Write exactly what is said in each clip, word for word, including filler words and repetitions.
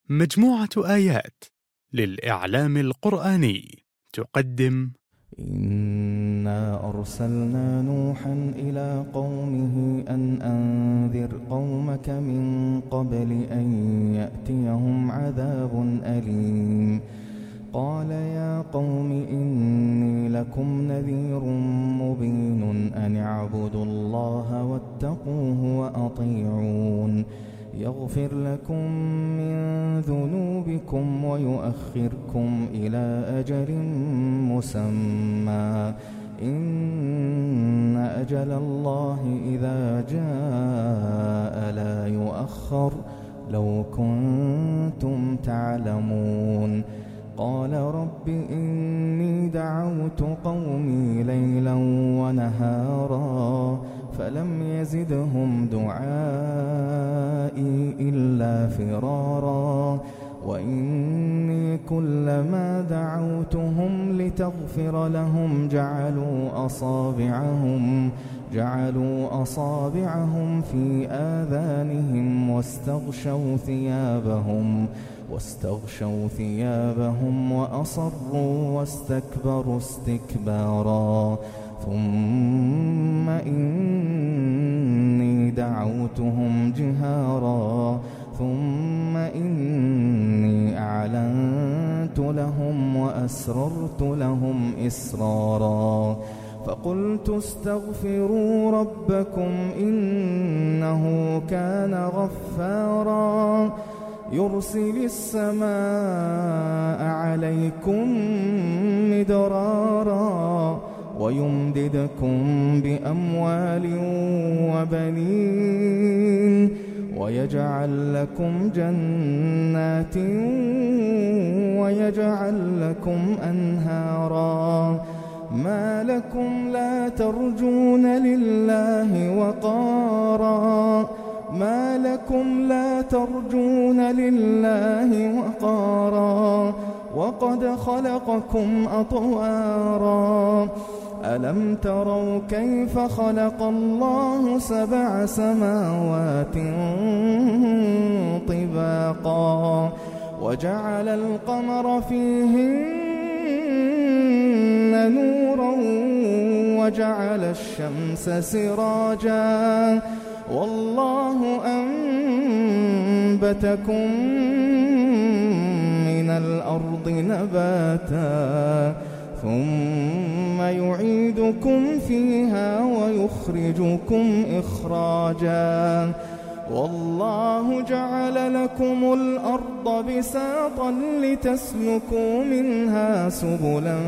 مجموعة آيات للإعلام القرآني تقدم: إنا أرسلنا نوحا إلى قومه أن أنذر قومك من قبل أن يأتيهم عذاب أليم. قال يا قوم إني لكم نذير مبين أن اعبدوا الله واتقوه وأطيعون يغفر لكم من ذنوبكم ويؤخركم إلى أجل مسمى إن أجل الله إذا جاء لا يؤخر لو كنتم تعلمون. قال رب إني دعوت قومي ليلا ونهارا فلم يزدهم دعائي إلا فرارا وإني كلما دعوتهم لتغفر لهم جعلوا أصابعهم جعلوا أصابعهم في آذانهم واستغشوا ثيابهم واستغشوا ثيابهم وأصروا واستكبروا استكبارا ثم إني دعوتهم جهارا ثم إني أعلنت لهم وأسررت لهم إسرارا فقلت استغفروا ربكم إنه كان غفارا يرسل السماء عليكم مدرارا ويمددكم بأموال وبنين ويجعل لكم جنات ويجعل لكم أنهارا ما لكم لا ترجون لله وقارا ما لكم لا ترجون لله وقارا وقد خلقكم أطوارا ألم تروا كيف خلق الله سبع سماوات طباقا وجعل القمر فيهن نورا وجعل الشمس سراجا والله أنبتكم من الأرض نباتا ثم يعيدكم فيها ويخرجكم إخراجا والله جعل لكم الأرض بساطا لتسلكوا منها سبلا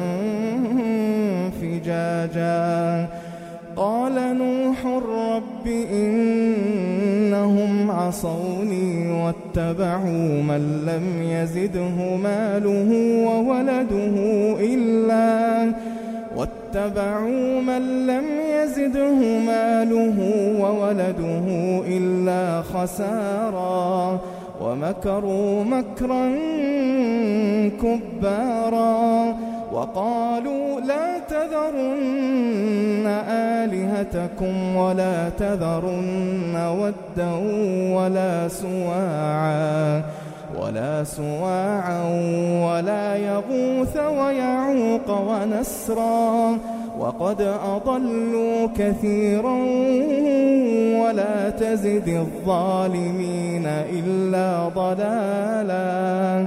فجاجا قال نوح رب إنهم عصوني واتبعوا من لم يزده ماله وولده إلا واتبعوا من لم يزده ماله وولده إلا خسارا ومكروا مكرا كبارا وقالوا لا تذرن آلهتكم ولا تذرن ودا ولا سواعا ولا سواعا ولا يغوث ويعوق ونسرا وقد أضلوا كثيرا ولا تزد الظالمين إلا ضلالا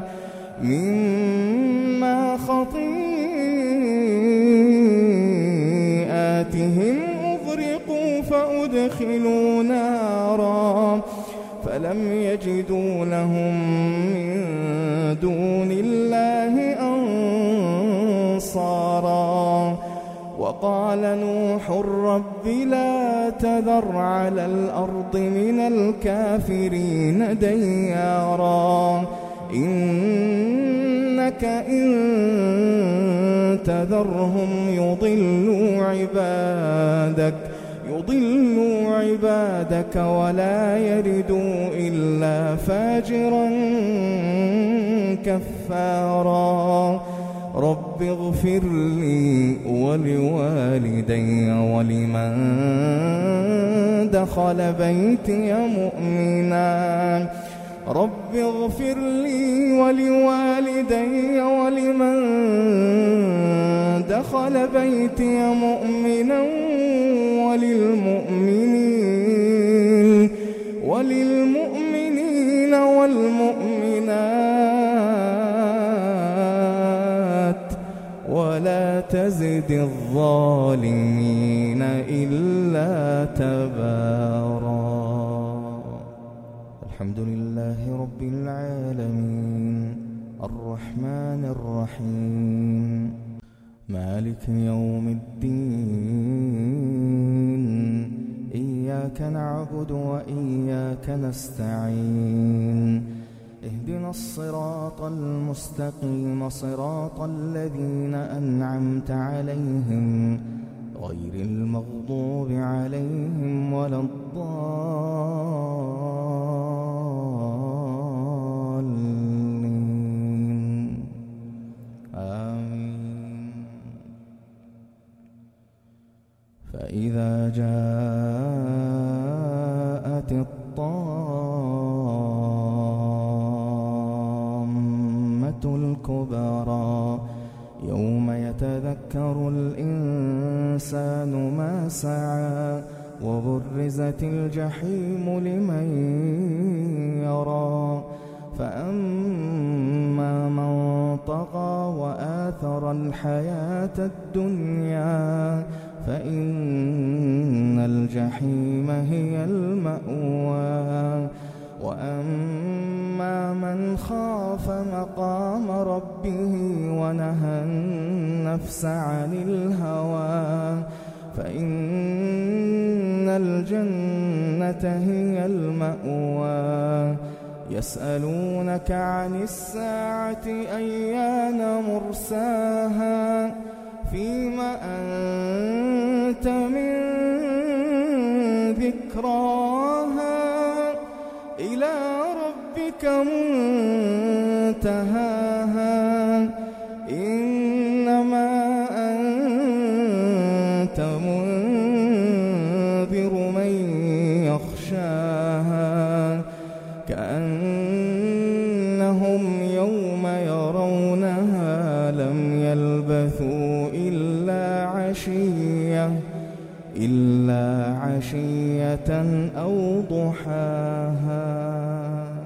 مما خطيئاتهم أغرقوا فأدخلوا نارا فلم يجدوا لهم من دون الله أنصارا وقال نوح رب لا تذر على الأرض من الكافرين ديارا إنك إن تذرهم يضلوا عبادك يضلوا عبادك ولا يردوا إلا فاجرا كفارا رب اغفر لي ولوالدي ولمن دخل بيتي مؤمنا رب اغفر لي ولوالدي ولمن دخل بيتي مؤمنا وللمؤمنين وللمؤمنين والمؤمنات ولا تزد الظالمين إلا تبارا. الحمد لله رب العالمين الرحمن الرحيم مالك يوم الدين إياك نعبد وإياك نستعين اهدنا الصراط المستقيم صراط الذين أنعمت عليهم غير المغضوب عليهم ولا الضالين آمين. فإذا جاءت الطامة الكبرى يوم يتذكر الإنسان ما سعى وبرزت الجحيم لمن يرى فأما من طغى وآثر الحياة الدنيا فإن الجحيم هي المأوى وأما من خاف مقام ربه ونهى النفس عن الهوى فإن الجنة هي المأوى. يسألونك عن الساعة أيان مرساها فيما أنت من ذكراها إلى ربك منتهاها إنما أنت منذر من يخشاها كأنهم يوم يرونها لم يلبثوا إلا عشية إلا عشية أو ضحاها.